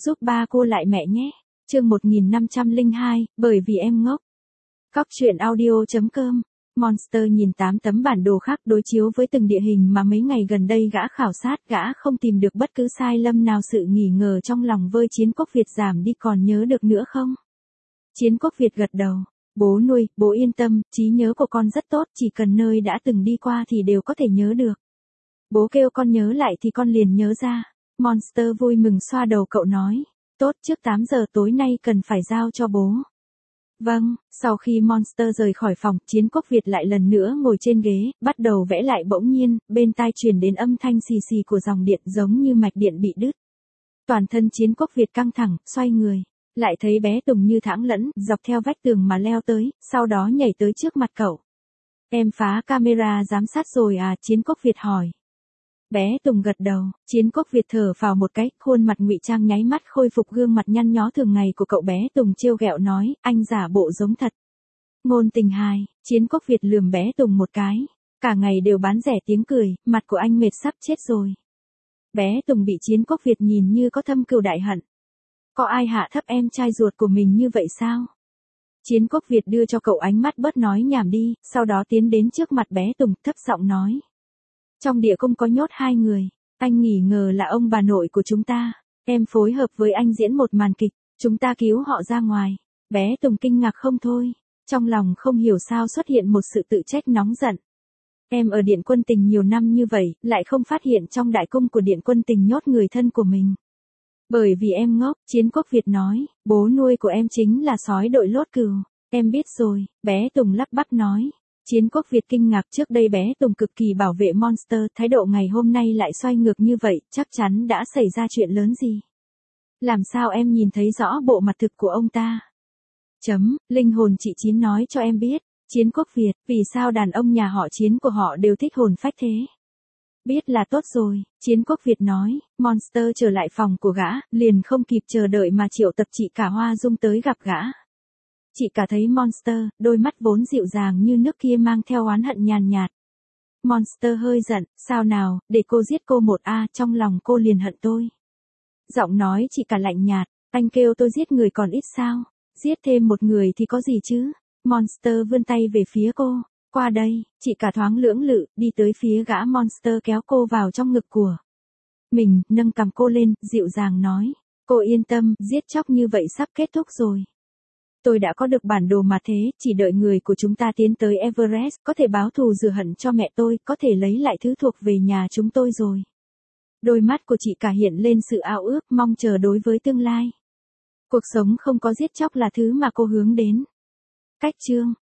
giúp ba cô lại mẹ nhé. Chương 1502, bởi vì em ngốc. Cóc truyện audio.com. Monster nhìn 8 tấm bản đồ khác đối chiếu với từng địa hình mà mấy ngày gần đây gã khảo sát, gã không tìm được bất cứ sai lầm nào. Sự nghi ngờ trong lòng vơi Chiến Quốc Việt giảm đi. Còn nhớ được nữa không? Chiến Quốc Việt gật đầu. Bố nuôi, bố yên tâm, trí nhớ của con rất tốt, chỉ cần nơi đã từng đi qua thì đều có thể nhớ được. Bố kêu con nhớ lại thì con liền nhớ ra. Monster vui mừng xoa đầu cậu nói. Tốt, trước 8 giờ tối nay cần phải giao cho bố. Vâng, sau khi Monster rời khỏi phòng, Chiến Quốc Việt lại lần nữa ngồi trên ghế, bắt đầu vẽ lại. Bỗng nhiên, bên tai truyền đến âm thanh xì xì của dòng điện giống như mạch điện bị đứt. Toàn thân Chiến Quốc Việt căng thẳng, xoay người. Lại thấy bé Tùng như thãng lẫn, dọc theo vách tường mà leo tới, sau đó nhảy tới trước mặt cậu. Em phá camera giám sát rồi à? Chiến Quốc Việt hỏi. Bé Tùng gật đầu, Chiến Quốc Việt thở vào một cái, khuôn mặt ngụy trang nháy mắt khôi phục gương mặt nhăn nhó thường ngày của cậu. Bé Tùng trêu ghẹo nói, anh giả bộ giống thật. Ngôn tình hài, Chiến Quốc Việt lườm bé Tùng một cái. Cả ngày đều bán rẻ tiếng cười, mặt của anh mệt sắp chết rồi. Bé Tùng bị Chiến Quốc Việt nhìn như có thâm cừu đại hận. Có ai hạ thấp em trai ruột của mình như vậy sao? Chiến Quốc Việt đưa cho cậu ánh mắt bớt nói nhảm đi, sau đó tiến đến trước mặt bé Tùng, thấp giọng nói. Trong địa cung có nhốt 2 người, anh nghi ngờ là ông bà nội của chúng ta. Em phối hợp với anh diễn một màn kịch, chúng ta cứu họ ra ngoài. Bé Tùng kinh ngạc không thôi, trong lòng không hiểu sao xuất hiện một sự tự trách nóng giận. Em ở Điện Quân Tình nhiều năm như vậy, lại không phát hiện trong đại cung của Điện Quân Tình nhốt người thân của mình. Bởi vì em ngốc, Chiến Quốc Việt nói, bố nuôi của em chính là sói đội lốt cừu. Em biết rồi, bé Tùng lắp bắp nói. Chiến Quốc Việt kinh ngạc, trước đây bé Tùng cực kỳ bảo vệ Monster, thái độ ngày hôm nay lại xoay ngược như vậy, chắc chắn đã xảy ra chuyện lớn gì. Làm sao em nhìn thấy rõ bộ mặt thực của ông ta? Linh hồn chị Chín nói cho em biết. Chiến Quốc Việt, vì sao đàn ông nhà họ Chiến của họ đều thích hồn phách thế? Biết là tốt rồi, Chiến Quốc Việt nói. Monster trở lại phòng của gã, liền không kịp chờ đợi mà triệu tập chị cả Hoa Dung tới gặp gã. Chị cả thấy Monster, đôi mắt vốn dịu dàng như nước kia mang theo oán hận nhàn nhạt. Monster hơi giận, sao nào, để cô giết cô một a, trong lòng cô liền hận tôi. Giọng nói chị cả lạnh nhạt, anh kêu tôi giết người còn ít sao, giết thêm một người thì có gì chứ. Monster vươn tay về phía cô, qua đây, chị cả thoáng lưỡng lự, đi tới phía gã. Monster kéo cô vào trong ngực của mình, nâng cằm cô lên, dịu dàng nói, cô yên tâm, giết chóc như vậy sắp kết thúc rồi. Tôi đã có được bản đồ mà thế, chỉ đợi người của chúng ta tiến tới Everest, có thể báo thù rửa hận cho mẹ tôi, có thể lấy lại thứ thuộc về nhà chúng tôi rồi. Đôi mắt của chị cả hiện lên sự ao ước, mong chờ đối với tương lai. Cuộc sống không có giết chóc là thứ mà cô hướng đến. Cách chương